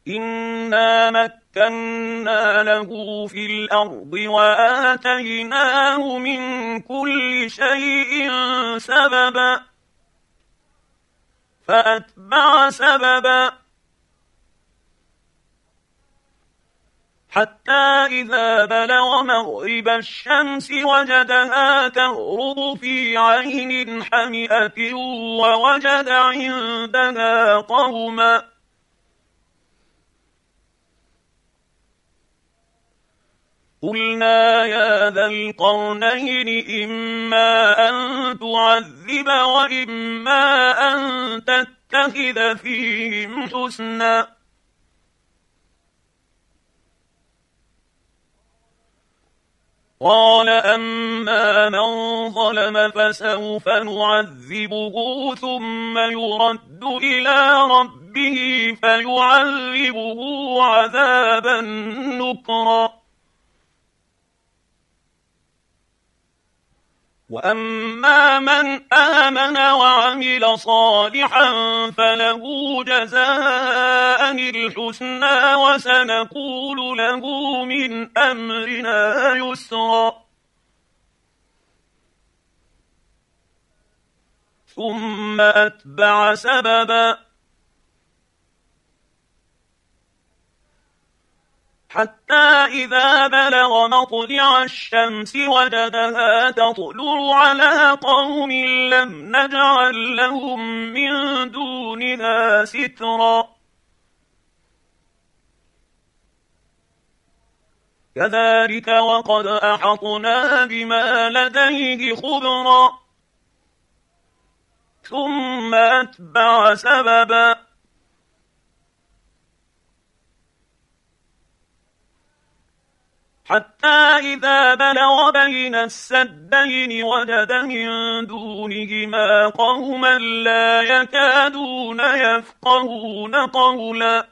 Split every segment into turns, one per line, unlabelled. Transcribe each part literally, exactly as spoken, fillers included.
إنا مكنا له في الأرض وآتيناه من كل شيء سببا فأتبع سببا حتى إذا بلغ مغرب الشمس وجدها تغرب في عين حمئة ووجد عندها قوما قلنا يا ذا القرنين إما أن تعذب وإما أن تتخذ فيهم حسنا قال أما من ظلم فسوف نعذبه ثم يرد إلى ربه فيعذبه عذابا نكرا وأما من آمن وعمل صالحا فله جزاء الحسنى وسنقول له من أمرنا يسرا ثم أتبع سببا حتى إذا بلغ مطلع الشمس وجدها تطلع على قوم لم نجعل لهم من دونها سترا كذلك وقد أحطنا بما لديه خبرا ثم أتبع سببا حتى إذا بلغ بين السدين وجد من دونهما قوما لا يكادون يفقهون قولا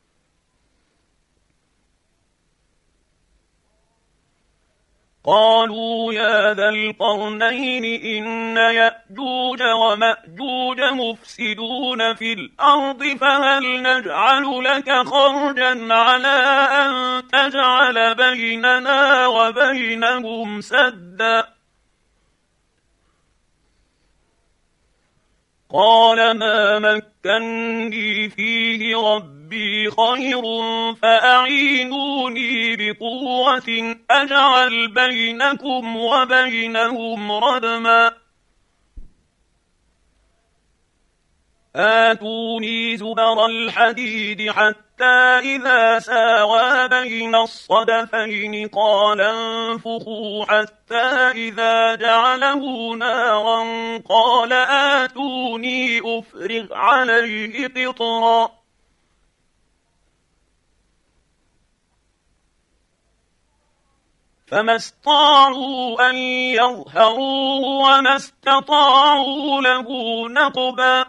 قالوا يا ذا القرنين إن يأجوج ومأجوج مفسدون في الأرض فهل نجعل لك خرجا على أن تجعل بيننا وبينهم سدا قال ما مكني فيه ربي خير فأعينوني بقوة أجعل بينكم وبينهم ردما آتوني زبر الحديد حتى إذا ساوى بين الصدفين قال انفخوا حتى إذا جعله نارا قال آتوني أفرغ عليه قطرا فما استطاعوا أن يظهروه وما استطاعوا له نقبا